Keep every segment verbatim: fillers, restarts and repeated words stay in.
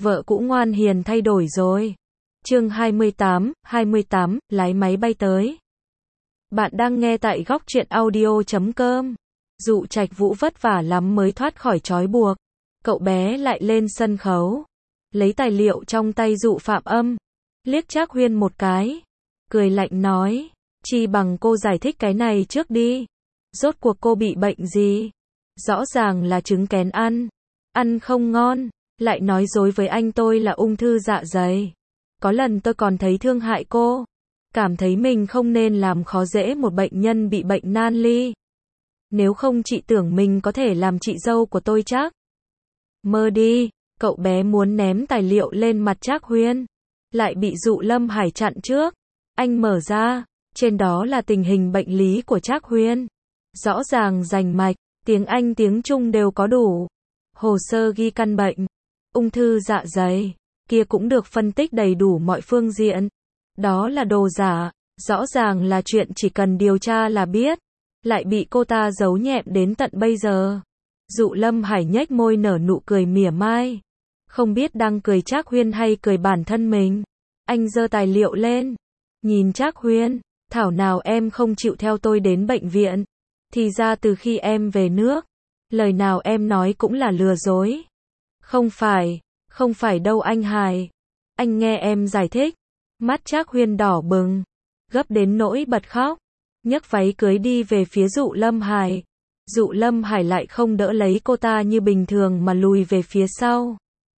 Vợ cũ ngoan hiền thay đổi rồi. Chương hai mươi tám, hai mươi tám, lái máy bay tới. Bạn đang nghe tại góc truyện audio chấm com. Dụ Trạch Vũ vất vả lắm mới thoát khỏi trói buộc. Cậu bé lại lên sân khấu, lấy tài liệu trong tay Dụ Phạm Âm, liếc Trác Huyên một cái, cười lạnh nói, chi bằng cô giải thích cái này trước đi. Rốt cuộc cô bị bệnh gì? Rõ ràng là trứng kén ăn, ăn không ngon, lại nói dối với anh tôi là ung thư dạ dày. Có lần tôi còn thấy thương hại cô, cảm thấy mình không nên làm khó dễ một bệnh nhân bị bệnh nan y. Nếu không chị tưởng mình có thể làm chị dâu của tôi chắc. Mơ đi, cậu bé muốn ném tài liệu lên mặt Trác Huyên, lại bị Dụ Lâm Hải chặn trước. Anh mở ra, trên đó là tình hình bệnh lý của Trác Huyên. Rõ ràng rành mạch, tiếng Anh tiếng Trung đều có đủ. Hồ sơ ghi căn bệnh, ung thư dạ dày, kia cũng được phân tích đầy đủ mọi phương diện. Đó là đồ giả, rõ ràng là chuyện chỉ cần điều tra là biết, lại bị cô ta giấu nhẹm đến tận bây giờ. Dụ Lâm Hải nhếch môi nở nụ cười mỉa mai, không biết đang cười Trác Huyên hay cười bản thân mình. Anh giơ tài liệu lên, nhìn Trác Huyên, thảo nào em không chịu theo tôi đến bệnh viện. Thì ra từ khi em về nước, lời nào em nói cũng là lừa dối. Không phải, không phải đâu anh Hải. Anh nghe em giải thích. Mắt Trác Huyên đỏ bừng, gấp đến nỗi bật khóc, nhấc váy cưới đi về phía Dụ Lâm Hải. Dụ Lâm Hải lại không đỡ lấy cô ta như bình thường mà lùi về phía sau.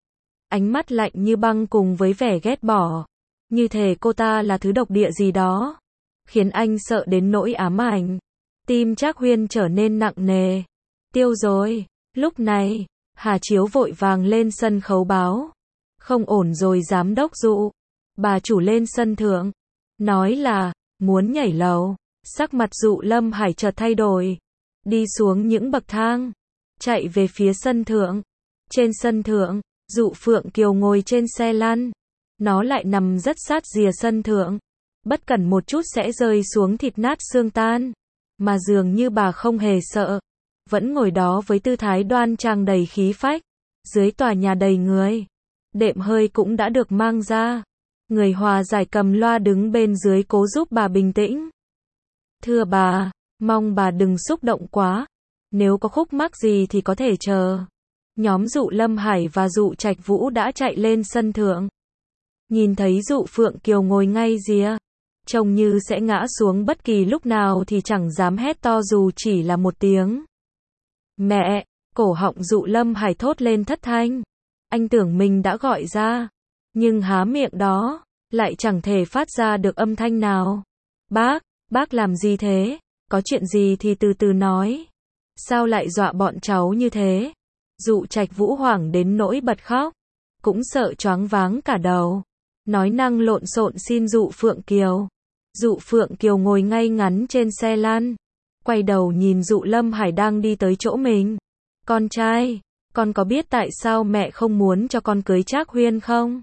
Ánh mắt lạnh như băng cùng với vẻ ghét bỏ, như thể cô ta là thứ độc địa gì đó, khiến anh sợ đến nỗi ám ảnh. Tim Trác Huyên trở nên nặng nề. Tiêu rồi. Lúc này, Hà Chiếu vội vàng lên sân khấu báo. Không ổn rồi giám đốc Dụ. Bà chủ lên sân thượng, nói là, muốn nhảy lầu. Sắc mặt Dụ Lâm Hải chợt thay đổi. Đi xuống những bậc thang, chạy về phía sân thượng. Trên sân thượng, Dụ Phượng Kiều ngồi trên xe lăn. Nó lại nằm rất sát rìa sân thượng. Bất cẩn một chút sẽ rơi xuống thịt nát xương tan. Mà dường như bà không hề sợ, vẫn ngồi đó với tư thái đoan trang đầy khí phách. Dưới tòa nhà đầy người, đệm hơi cũng đã được mang ra. Người hòa giải cầm loa đứng bên dưới cố giúp bà bình tĩnh. Thưa bà, mong bà đừng xúc động quá. Nếu có khúc mắc gì thì có thể chờ. Nhóm Dụ Lâm Hải và Dụ Trạch Vũ đã chạy lên sân thượng. Nhìn thấy Dụ Phượng Kiều ngồi ngay rìa, trông như sẽ ngã xuống bất kỳ lúc nào thì chẳng dám hét to dù chỉ là một tiếng. Mẹ! Cổ họng Dụ Lâm Hải thốt lên thất thanh. Anh tưởng mình đã gọi ra, nhưng há miệng đó, lại chẳng thể phát ra được âm thanh nào. Bác! Bác làm gì thế? Có chuyện gì thì từ từ nói. Sao lại dọa bọn cháu như thế? Dụ Trạch Vũ hoảng đến nỗi bật khóc, cũng sợ choáng váng cả đầu. Nói năng lộn xộn xin Dụ Phượng Kiều. Dụ Phượng Kiều ngồi ngay ngắn trên xe lăn, quay đầu nhìn Dụ Lâm Hải đang đi tới chỗ mình. Con trai, con có biết tại sao mẹ không muốn cho con cưới Trác Huyên không?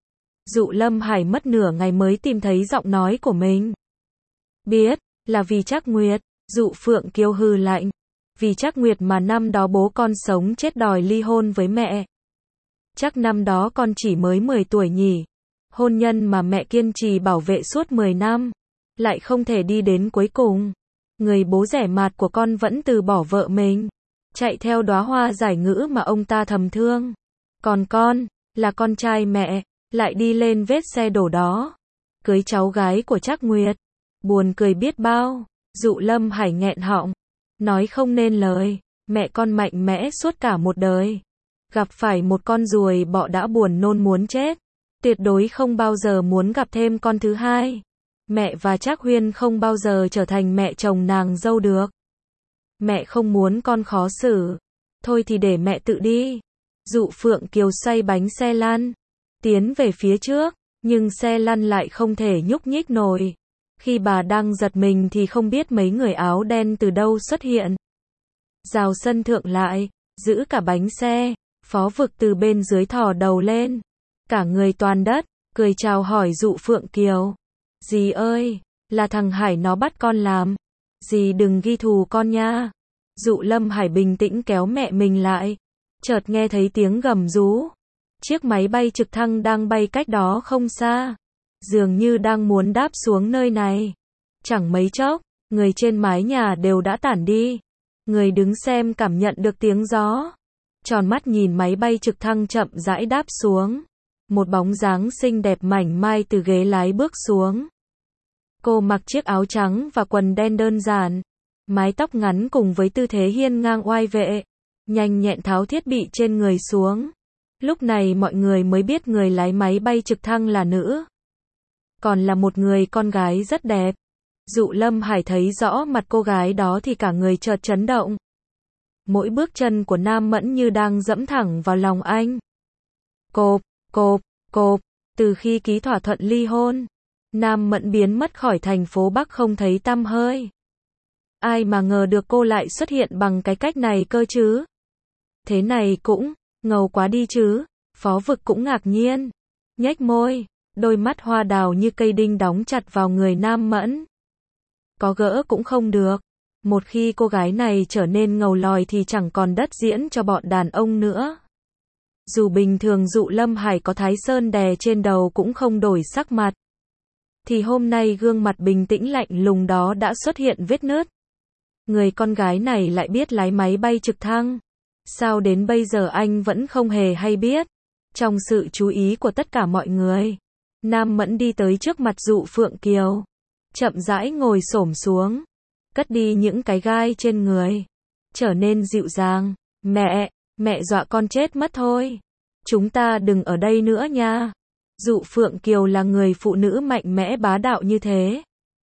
Dụ Lâm Hải mất nửa ngày mới tìm thấy giọng nói của mình. Biết, là vì Trác Nguyệt. Dụ Phượng Kiều hừ lạnh. Vì Trác Nguyệt mà năm đó bố con sống chết đòi ly hôn với mẹ. Chắc năm đó con chỉ mới mười tuổi nhỉ. Hôn nhân mà mẹ kiên trì bảo vệ suốt mười năm, lại không thể đi đến cuối cùng. Người bố rẻ mạt của con vẫn từ bỏ vợ mình, chạy theo đóa hoa giải ngữ mà ông ta thầm thương. Còn con, là con trai mẹ, lại đi lên vết xe đổ đó, cưới cháu gái của Trác Nguyệt. Buồn cười biết bao. Dụ Lâm Hải nghẹn họng, nói không nên lời. Mẹ con mạnh mẽ suốt cả một đời, gặp phải một con ruồi bọ đã buồn nôn muốn chết. Tuyệt đối không bao giờ muốn gặp thêm con thứ hai. Mẹ và Trác Huyên không bao giờ trở thành mẹ chồng nàng dâu được. Mẹ không muốn con khó xử. Thôi thì để mẹ tự đi. Dụ Phượng Kiều xoay bánh xe lăn, tiến về phía trước, nhưng xe lăn lại không thể nhúc nhích nổi. Khi bà đang giật mình thì không biết mấy người áo đen từ đâu xuất hiện. Rào sân thượng lại, giữ cả bánh xe. Phó Vực từ bên dưới thò đầu lên, cả người toàn đất, cười chào hỏi Dụ Phượng Kiều. Dì ơi, là thằng Hải nó bắt con làm. Dì đừng ghi thù con nha. Dụ Lâm Hải bình tĩnh kéo mẹ mình lại. Chợt nghe thấy tiếng gầm rú. Chiếc máy bay trực thăng đang bay cách đó không xa. Dường như đang muốn đáp xuống nơi này. Chẳng mấy chốc, người trên mái nhà đều đã tản đi. Người đứng xem cảm nhận được tiếng gió. Tròn mắt nhìn máy bay trực thăng chậm rãi đáp xuống. Một bóng dáng xinh đẹp mảnh mai từ ghế lái bước xuống. Cô mặc chiếc áo trắng và quần đen đơn giản. Mái tóc ngắn cùng với tư thế hiên ngang oai vệ. Nhanh nhẹn tháo thiết bị trên người xuống. Lúc này mọi người mới biết người lái máy bay trực thăng là nữ. Còn là một người con gái rất đẹp. Dụ Lâm Hải thấy rõ mặt cô gái đó thì cả người chợt chấn động. Mỗi bước chân của Nam Mẫn như đang dẫm thẳng vào lòng anh. Cộp, cộp, cộp, từ khi ký thỏa thuận ly hôn, Nam Mẫn biến mất khỏi thành phố Bắc không thấy tăm hơi. Ai mà ngờ được cô lại xuất hiện bằng cái cách này cơ chứ? Thế này cũng ngầu quá đi chứ. Phó Vực cũng ngạc nhiên, nhếch môi, đôi mắt hoa đào như cây đinh đóng chặt vào người Nam Mẫn. Có gỡ cũng không được. Một khi cô gái này trở nên ngầu lòi thì chẳng còn đất diễn cho bọn đàn ông nữa. Dù bình thường Dụ Lâm Hải có thái sơn đè trên đầu cũng không đổi sắc mặt. Thì hôm nay gương mặt bình tĩnh lạnh lùng đó đã xuất hiện vết nứt. Người con gái này lại biết lái máy bay trực thăng. Sao đến bây giờ anh vẫn không hề hay biết? Trong sự chú ý của tất cả mọi người, Nam Mẫn đi tới trước mặt Dụ Phượng Kiều. Chậm rãi ngồi xổm xuống. Cất đi những cái gai trên người. Trở nên dịu dàng. Mẹ, mẹ dọa con chết mất thôi. Chúng ta đừng ở đây nữa nha. Dụ Phượng Kiều là người phụ nữ mạnh mẽ bá đạo như thế.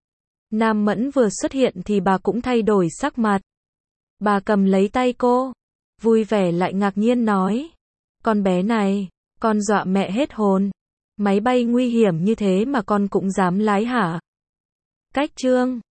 Nam Mẫn vừa xuất hiện thì bà cũng thay đổi sắc mặt. Bà cầm lấy tay cô. Vui vẻ lại ngạc nhiên nói. Con bé này, con dọa mẹ hết hồn. Máy bay nguy hiểm như thế mà con cũng dám lái hả? Cách chương